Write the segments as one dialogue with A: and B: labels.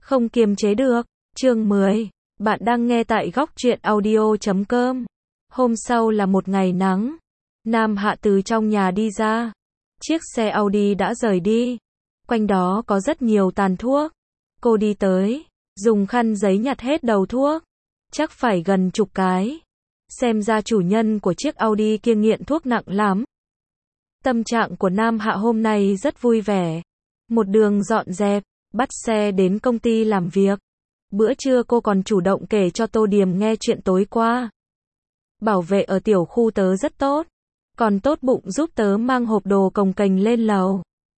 A: Không kiềm chế được. Chương 10. Bạn đang nghe tại góc truyện audio.com. Hôm sau là một ngày nắng. Nam Hạ từ trong nhà đi ra. Chiếc xe Audi đã rời đi. Quanh đó có rất nhiều tàn thuốc. Cô đi tới, dùng khăn giấy nhặt hết đầu thuốc. Chắc phải gần chục cái. Xem ra chủ nhân của chiếc Audi kia nghiện thuốc nặng lắm. Tâm trạng của Nam Hạ hôm nay rất vui vẻ. Một đường dọn dẹp, bắt xe đến công ty làm việc. Bữa trưa cô còn chủ động kể cho Tô Điềm nghe chuyện tối qua. Bảo vệ ở tiểu khu tớ rất tốt. Còn tốt bụng giúp tớ mang hộp đồ cồng kềnh lên lầu.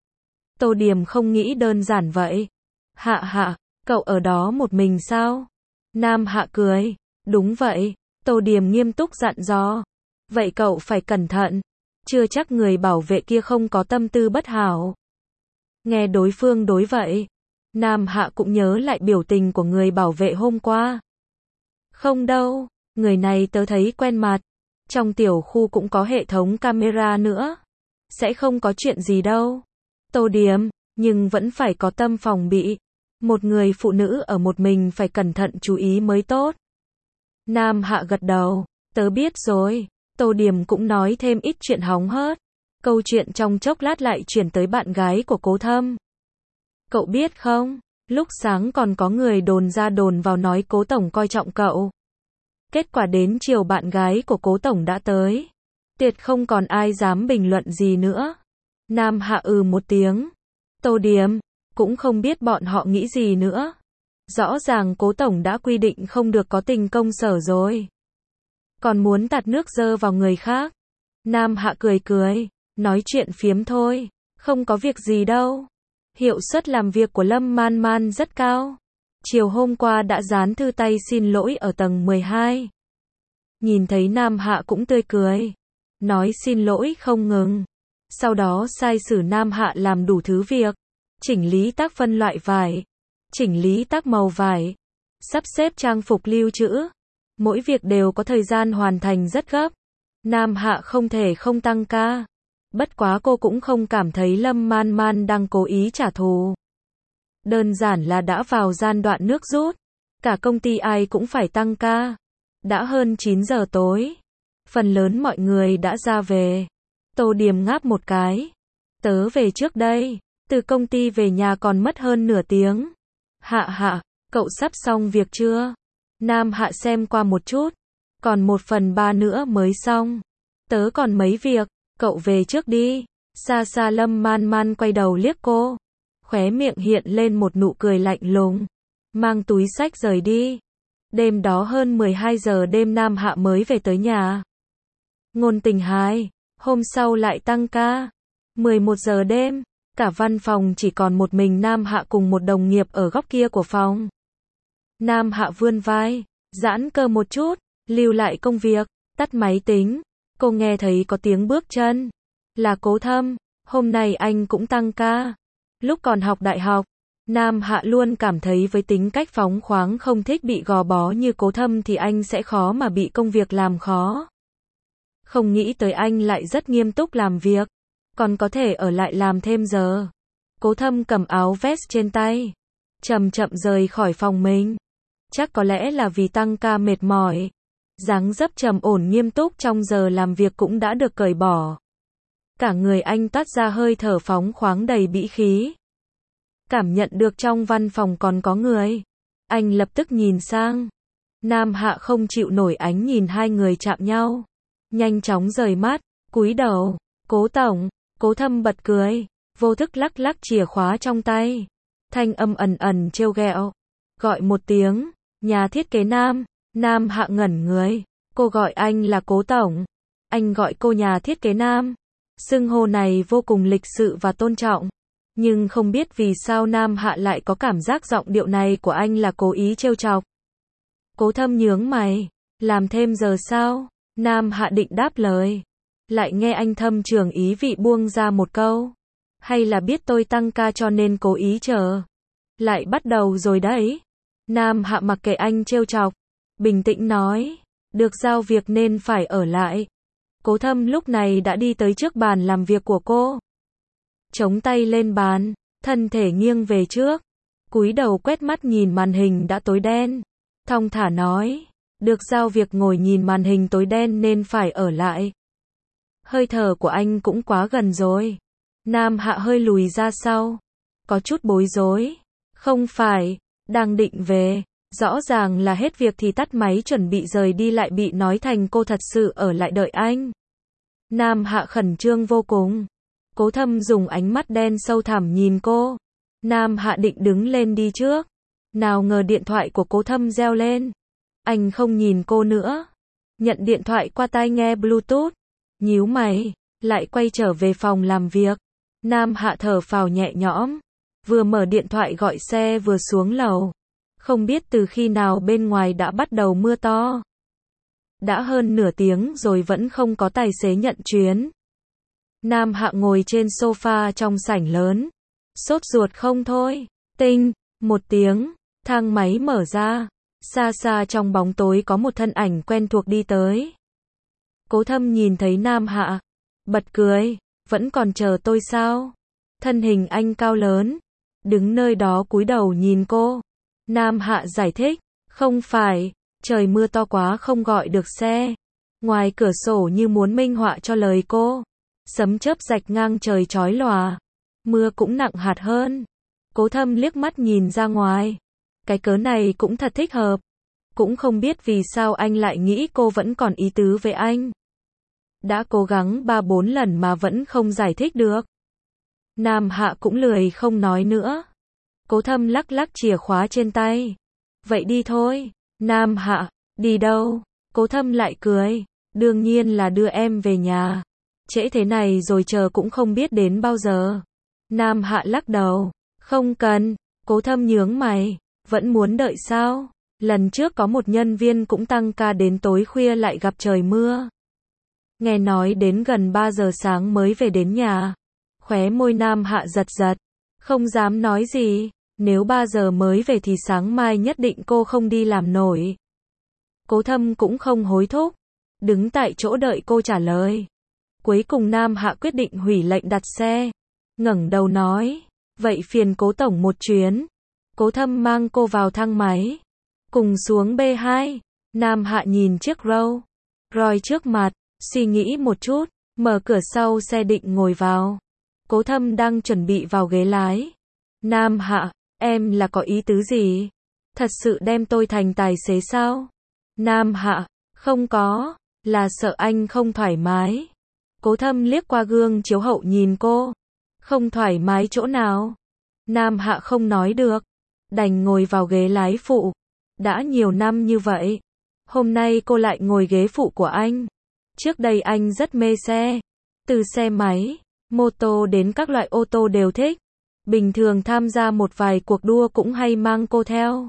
A: Tô Điềm không nghĩ đơn giản vậy. Hạ, cậu ở đó một mình sao? Nam Hạ cười. Đúng vậy. Tô Điềm nghiêm túc dặn dò. Vậy cậu phải cẩn thận. Chưa chắc người bảo vệ kia không có tâm tư bất hảo. Nghe đối phương đối vậy. Nam Hạ cũng nhớ lại biểu tình của người bảo vệ hôm qua. Không đâu, người này tớ thấy quen mặt. Trong tiểu khu cũng có hệ thống camera nữa. Sẽ không có chuyện gì đâu. Tô Điềm, nhưng vẫn phải có tâm phòng bị. Một người phụ nữ ở một mình phải cẩn thận chú ý mới tốt. Nam Hạ gật đầu. Tớ biết rồi. Tô Điềm cũng nói thêm ít chuyện hóng hớt. Câu chuyện trong chốc lát lại chuyển tới bạn gái của Cố Thâm. Cậu biết không, lúc sáng còn có người đồn ra đồn vào nói Cố Tổng coi trọng cậu. Kết quả đến chiều bạn gái của Cố Tổng đã tới. Tuyệt không còn ai dám bình luận gì nữa. Nam Hạ một tiếng. Tô Điềm, cũng không biết bọn họ nghĩ gì nữa. Rõ ràng Cố Tổng đã quy định không được có tình công sở rồi. Còn muốn tạt nước dơ vào người khác. Nam Hạ cười. Nói chuyện phiếm thôi. Không có việc gì đâu. Hiệu suất làm việc của Lâm Man Man rất cao. Chiều hôm qua đã dán thư tay xin lỗi ở tầng 12. Nhìn thấy Nam Hạ cũng tươi cười. Nói xin lỗi không ngừng. Sau đó sai sử Nam Hạ làm đủ thứ việc. Chỉnh lý tác phân loại vải. Chỉnh lý tác màu vải. Sắp xếp trang phục lưu trữ. Mỗi việc đều có thời gian hoàn thành rất gấp. Nam Hạ không thể không tăng ca. Bất quá cô cũng không cảm thấy Lâm Man Man đang cố ý trả thù. Đơn giản là đã vào giai đoạn nước rút. Cả công ty ai cũng phải tăng ca. Đã hơn 9 giờ tối. Phần lớn mọi người đã ra về. Tô Điềm ngáp một cái. Tớ về trước đây. Từ công ty về nhà còn mất hơn nửa tiếng. Hạ, cậu sắp xong việc chưa? Nam Hạ xem qua một chút. Còn 1/3 nữa mới xong. Tớ còn mấy việc. Cậu về trước đi. Xa Lâm Man Man quay đầu liếc cô. Khóe miệng hiện lên một nụ cười lạnh lùng. Mang túi xách rời đi. Đêm đó hơn 12 giờ đêm Nam Hạ mới về tới nhà. Ngôn tình 2. Hôm sau lại tăng ca. 11 giờ đêm. Cả văn phòng chỉ còn một mình Nam Hạ cùng một đồng nghiệp ở góc kia của phòng. Nam Hạ vươn vai. Giãn cơ một chút. Lưu lại công việc. Tắt máy tính. Cô nghe thấy có tiếng bước chân. Là Cố Thâm. Hôm nay anh cũng tăng ca. Lúc còn học đại học, Nam Hạ luôn cảm thấy với tính cách phóng khoáng không thích bị gò bó như Cố Thâm thì anh sẽ khó mà bị công việc làm khó. Không nghĩ tới anh lại rất nghiêm túc làm việc. Còn có thể ở lại làm thêm giờ. Cố Thâm cầm áo vest trên tay. Chậm rời khỏi phòng mình. Chắc có lẽ là vì tăng ca mệt mỏi. Dáng dấp trầm ổn nghiêm túc trong giờ làm việc cũng đã được cởi bỏ. Cả người anh toát ra hơi thở phóng khoáng đầy bĩ khí. Cảm nhận được trong văn phòng còn có người. Anh lập tức nhìn sang. Nam Hạ không chịu nổi ánh nhìn hai người chạm nhau. Nhanh chóng rời mắt, cúi đầu. Cố Tổng. Cố Thâm bật cười. Vô thức lắc chìa khóa trong tay. Thanh âm ẩn trêu ghẹo. Gọi một tiếng. Nhà thiết kế Nam. Nam Hạ ngẩn người. Cô gọi anh là Cố Tổng. Anh gọi cô nhà thiết kế Nam. Xưng hô này vô cùng lịch sự và tôn trọng. Nhưng không biết vì sao Nam Hạ lại có cảm giác giọng điệu này của anh là cố ý trêu chọc. Cố Thâm nhướng mày. Làm thêm giờ sao? Nam Hạ định đáp lời. Lại nghe anh thâm trường ý vị buông ra một câu. Hay là biết tôi tăng ca cho nên cố ý chờ. Lại bắt đầu rồi đấy. Nam Hạ mặc kệ anh trêu chọc. Bình tĩnh nói. Được giao việc nên phải ở lại. Cố Thâm lúc này đã đi tới trước bàn làm việc của cô. Chống tay lên bàn. Thân thể nghiêng về trước. cúi đầu quét mắt nhìn màn hình đã tối đen. Thong thả nói, được giao việc ngồi nhìn màn hình tối đen nên phải ở lại. Hơi thở của anh cũng quá gần rồi. Nam Hạ hơi lùi ra sau. Có chút bối rối. Không phải, đang định về. Rõ ràng là hết việc thì tắt máy chuẩn bị rời đi lại bị nói thành cô thật sự ở lại đợi anh. Nam Hạ khẩn trương vô cùng. Cố Thâm dùng ánh mắt đen sâu thẳm nhìn cô. Nam Hạ định đứng lên đi trước. Nào ngờ điện thoại của Cố Thâm reo lên. Anh không nhìn cô nữa. Nhận điện thoại qua tai nghe Bluetooth. Nhíu mày, lại quay trở về phòng làm việc. Nam Hạ thở phào nhẹ nhõm. Vừa mở điện thoại gọi xe vừa xuống lầu. Không biết từ khi nào bên ngoài đã bắt đầu mưa to. Đã hơn nửa tiếng rồi vẫn không có tài xế nhận chuyến. Nam Hạ ngồi trên sofa trong sảnh lớn. Sốt ruột không thôi. Tinh, một tiếng, thang máy mở ra. Xa xa trong bóng tối có một thân ảnh quen thuộc đi tới. Cố Thâm nhìn thấy Nam Hạ. Bật cười, vẫn còn chờ tôi sao? Thân hình anh cao lớn. Đứng nơi đó cúi đầu nhìn cô. Nam Hạ giải thích, không phải, trời mưa to quá không gọi được xe. Ngoài cửa sổ như muốn minh họa cho lời cô. Sấm chớp rạch ngang trời chói lòa. Mưa cũng nặng hạt hơn. Cố Thâm liếc mắt nhìn ra ngoài. Cái cớ này cũng thật thích hợp. Cũng không biết vì sao anh lại nghĩ cô vẫn còn ý tứ với anh. Đã cố gắng 3-4 lần mà vẫn không giải thích được. Nam Hạ cũng lười không nói nữa. Cố Thâm lắc lắc chìa khóa trên tay. Vậy đi thôi. Nam Hạ, đi đâu? Cố Thâm lại cười. Đương nhiên là đưa em về nhà. Trễ thế này rồi chờ cũng không biết đến bao giờ. Nam Hạ lắc đầu. Không cần. Cố Thâm nhướng mày. Vẫn muốn đợi sao? Lần trước có một nhân viên cũng tăng ca đến tối khuya lại gặp trời mưa. Nghe nói đến gần 3 giờ sáng mới về đến nhà. Khóe môi Nam Hạ giật giật. Không dám nói gì. Nếu 3 giờ mới về thì sáng mai nhất định cô không đi làm nổi. Cố Thâm cũng không hối thúc. Đứng tại chỗ đợi cô trả lời. Cuối cùng Nam Hạ quyết định hủy lệnh đặt xe. Ngẩng đầu nói. Vậy phiền Cố Tổng một chuyến. Cố Thâm mang cô vào thang máy. Cùng xuống B2. Nam Hạ nhìn chiếc Rolls Royce trước mặt. Suy nghĩ một chút. Mở cửa sau xe định ngồi vào. Cố Thâm đang chuẩn bị vào ghế lái. Nam Hạ, em là có ý tứ gì? Thật sự đem tôi thành tài xế sao? Nam Hạ, không có. Là sợ anh không thoải mái. Cố Thâm liếc qua gương chiếu hậu nhìn cô. Không thoải mái chỗ nào? Nam Hạ không nói được. Đành ngồi vào ghế lái phụ. Đã nhiều năm như vậy. Hôm nay cô lại ngồi ghế phụ của anh. Trước đây anh rất mê xe. Từ xe máy, mô tô đến các loại ô tô đều thích. Bình thường tham gia một vài cuộc đua cũng hay mang cô theo.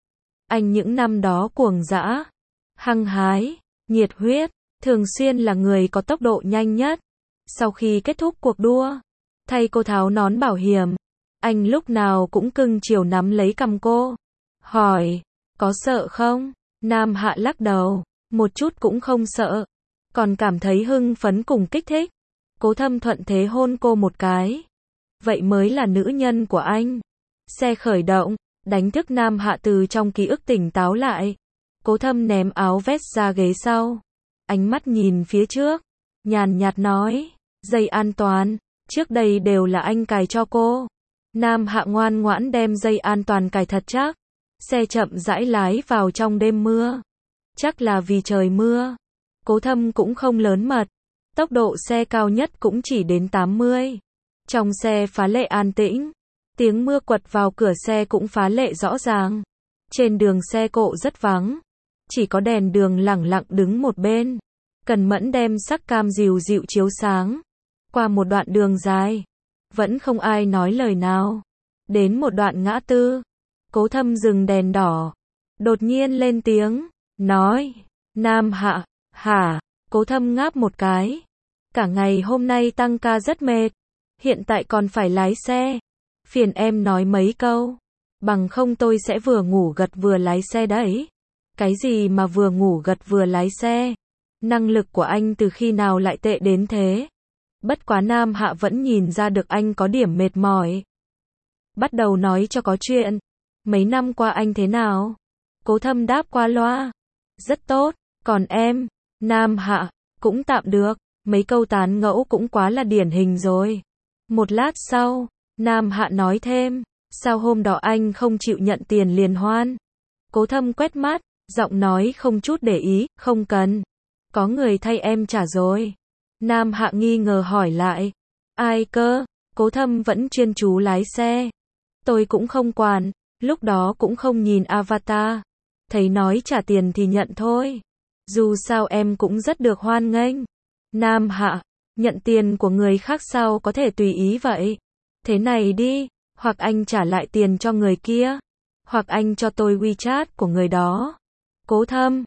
A: Anh những năm đó cuồng dã, hăng hái, nhiệt huyết, thường xuyên là người có tốc độ nhanh nhất. Sau khi kết thúc cuộc đua, thay cô tháo nón bảo hiểm, anh lúc nào cũng cưng chiều nắm lấy cằm cô. Hỏi, có sợ không? Nam Hạ lắc đầu, một chút cũng không sợ. Còn cảm thấy hưng phấn cùng kích thích. Cố Thâm thuận thế hôn cô một cái. Vậy mới là nữ nhân của anh. Xe khởi động, đánh thức Nam Hạ từ trong ký ức tỉnh táo lại. Cố Thâm ném áo vest ra ghế sau. Ánh mắt nhìn phía trước. Nhàn nhạt nói. Dây an toàn. Trước đây đều là anh cài cho cô. Nam Hạ ngoan ngoãn đem dây an toàn cài thật chắc. Xe chậm rãi lái vào trong đêm mưa. Chắc là vì trời mưa. Cố Thâm cũng không lớn mật. Tốc độ xe cao nhất cũng chỉ đến 80. Trong xe phá lệ an tĩnh. Tiếng mưa quật vào cửa xe cũng phá lệ rõ ràng. Trên đường xe cộ rất vắng. Chỉ có đèn đường lẳng lặng đứng một bên. Cần mẫn đem sắc cam dịu dịu chiếu sáng. Qua một đoạn đường dài. Vẫn không ai nói lời nào. Đến một đoạn ngã tư. Cố Thâm dừng đèn đỏ. Đột nhiên lên tiếng. Nói. Nam Hạ. Hả? Cố Thâm ngáp một cái. Cả ngày hôm nay tăng ca rất mệt. Hiện tại còn phải lái xe. Phiền em nói mấy câu. Bằng không tôi sẽ vừa ngủ gật vừa lái xe đấy. Cái gì mà vừa ngủ gật vừa lái xe? Năng lực của anh từ khi nào lại tệ đến thế? Bất quá Nam Hạ vẫn nhìn ra được anh có điểm mệt mỏi. Bắt đầu nói cho có chuyện. Mấy năm qua anh thế nào? Cố Thâm đáp qua loa. Rất tốt, còn em? Nam Hạ, cũng tạm được, mấy câu tán ngẫu cũng quá là điển hình rồi. Một lát sau, Nam Hạ nói thêm, sao hôm đó anh không chịu nhận tiền liên hoan? Cố Thâm quét mắt, giọng nói không chút để ý, không cần. Có người thay em trả rồi. Nam Hạ nghi ngờ hỏi lại. Ai cơ? Cố Thâm vẫn chuyên chú lái xe. Tôi cũng không quản, lúc đó cũng không nhìn avatar. Thấy nói trả tiền thì nhận thôi. Dù sao em cũng rất được hoan nghênh. Nam Hạ, nhận tiền của người khác sao có thể tùy ý vậy? Thế này đi, hoặc anh trả lại tiền cho người kia, hoặc anh cho tôi WeChat của người đó. Cố Thâm,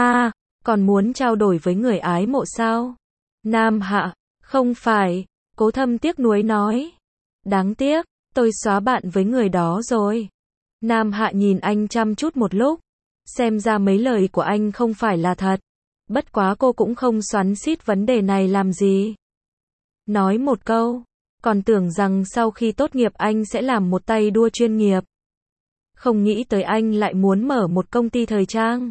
A: còn muốn trao đổi với người ái mộ sao? Nam Hạ, không phải. Cố Thâm tiếc nuối nói. Đáng tiếc, tôi xóa bạn với người đó rồi. Nam Hạ nhìn anh chăm chút một lúc. Xem ra mấy lời của anh không phải là thật. Bất quá cô cũng không xoắn xít vấn đề này làm gì. Nói một câu, còn tưởng rằng sau khi tốt nghiệp anh sẽ làm một tay đua chuyên nghiệp. Không nghĩ tới anh lại muốn mở một công ty thời trang.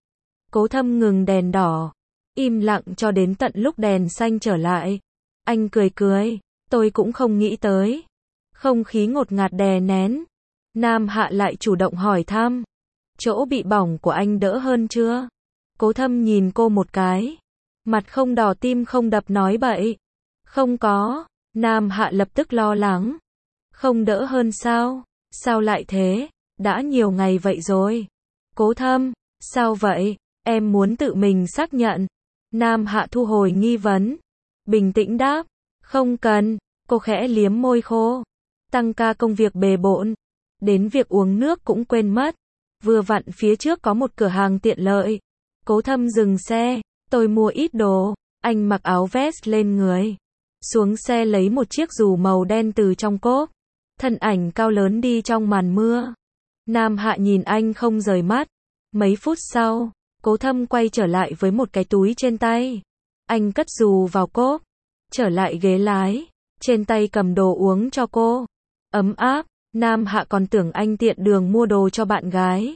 A: Cố Thâm ngừng đèn đỏ, im lặng cho đến tận lúc đèn xanh trở lại. Anh cười cười, tôi cũng không nghĩ tới. Không khí ngột ngạt đè nén. Nam Hạ lại chủ động hỏi thăm. Chỗ bị bỏng của anh đỡ hơn chưa? Cố Thâm nhìn cô một cái. Mặt không đỏ tim không đập nói bậy. Không có. Nam Hạ lập tức lo lắng. Không đỡ hơn sao? Sao lại thế? Đã nhiều ngày vậy rồi. Cố Thâm, sao vậy? Em muốn tự mình xác nhận. Nam Hạ thu hồi nghi vấn. Bình tĩnh đáp. Không cần. Cô khẽ liếm môi khô. Tăng ca công việc bề bộn. Đến việc uống nước cũng quên mất. Vừa vặn phía trước có một cửa hàng tiện lợi. Cố Thâm dừng xe. Tôi mua ít đồ. Anh mặc áo vest lên người. Xuống xe lấy một chiếc dù màu đen từ trong cốp. Thân ảnh cao lớn đi trong màn mưa. Nam Hạ nhìn anh không rời mắt. Mấy phút sau, Cố Thâm quay trở lại với một cái túi trên tay. Anh cất dù vào cốp. Trở lại ghế lái. Trên tay cầm đồ uống cho cô. Ấm áp. Nam Hạ còn tưởng anh tiện đường mua đồ cho bạn gái.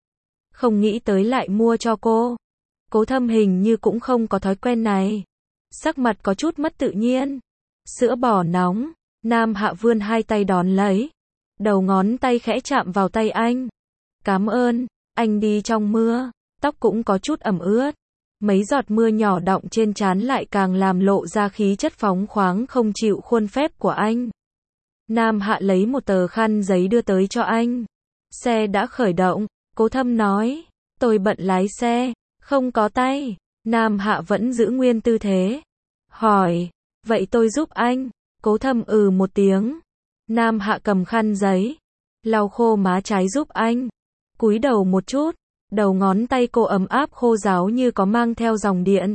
A: Không nghĩ tới lại mua cho cô. Cố Thâm hình như cũng không có thói quen này. Sắc mặt có chút mất tự nhiên. Sữa bò nóng. Nam Hạ vươn hai tay đón lấy. Đầu ngón tay khẽ chạm vào tay anh. Cảm ơn. Anh đi trong mưa. Tóc cũng có chút ẩm ướt. Mấy giọt mưa nhỏ đọng trên trán lại càng làm lộ ra khí chất phóng khoáng không chịu khuôn phép của anh. Nam Hạ lấy một tờ khăn giấy đưa tới cho anh. Xe đã khởi động. Cố Thâm nói. Tôi bận lái xe. Không có tay. Nam Hạ vẫn giữ nguyên tư thế. Hỏi. Vậy tôi giúp anh. Cố Thâm một tiếng. Nam Hạ cầm khăn giấy. Lau khô má trái giúp anh. Cúi đầu một chút. Đầu ngón tay cô ấm áp khô ráo như có mang theo dòng điện.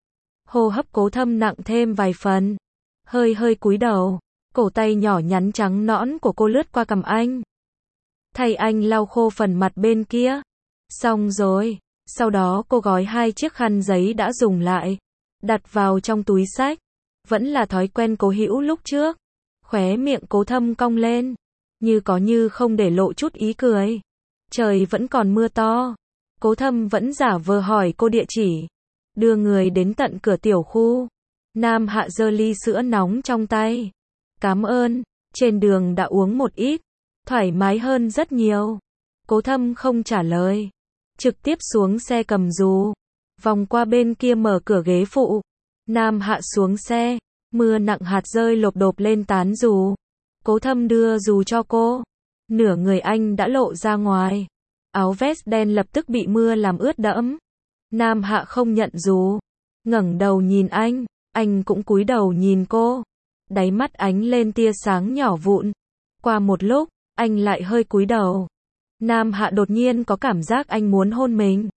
A: Hô hấp Cố Thâm nặng thêm vài phần. Hơi cúi đầu. Cổ tay nhỏ nhắn trắng nõn của cô lướt qua cằm anh. Thay anh lau khô phần mặt bên kia. Xong rồi. Sau đó cô gói hai chiếc khăn giấy đã dùng lại. Đặt vào trong túi xách. Vẫn là thói quen cố hữu lúc trước. Khóe miệng Cố Thâm cong lên. Như có như không để lộ chút ý cười. Trời vẫn còn mưa to. Cố Thâm vẫn giả vờ hỏi cô địa chỉ. Đưa người đến tận cửa tiểu khu. Nam Hạ giơ ly sữa nóng trong tay. Cảm ơn. Trên đường đã uống một ít. Thoải mái hơn rất nhiều. Cố Thâm không trả lời. Trực tiếp xuống xe cầm dù. Vòng qua bên kia mở cửa ghế phụ. Nam Hạ xuống xe. Mưa nặng hạt rơi lộp độp lên tán dù. Cố Thâm đưa dù cho cô. Nửa người anh đã lộ ra ngoài. Áo vest đen lập tức bị mưa làm ướt đẫm. Nam Hạ không nhận dù. Ngẩng đầu nhìn anh cũng cúi đầu nhìn cô. Đáy mắt ánh lên tia sáng nhỏ vụn. Qua một lúc, anh lại hơi cúi đầu. Nam Hạ đột nhiên có cảm giác anh muốn hôn mình.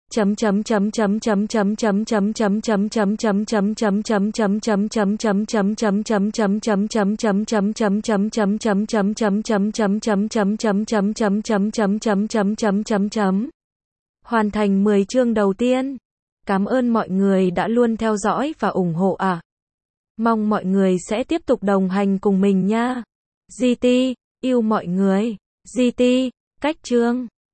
A: Hoàn thành 10 chương đầu tiên. Cảm ơn mọi người đã luôn theo dõi và ủng hộ ạ. Mong mọi người sẽ tiếp tục đồng hành cùng mình nha. GT, yêu mọi người. GT. Cách chương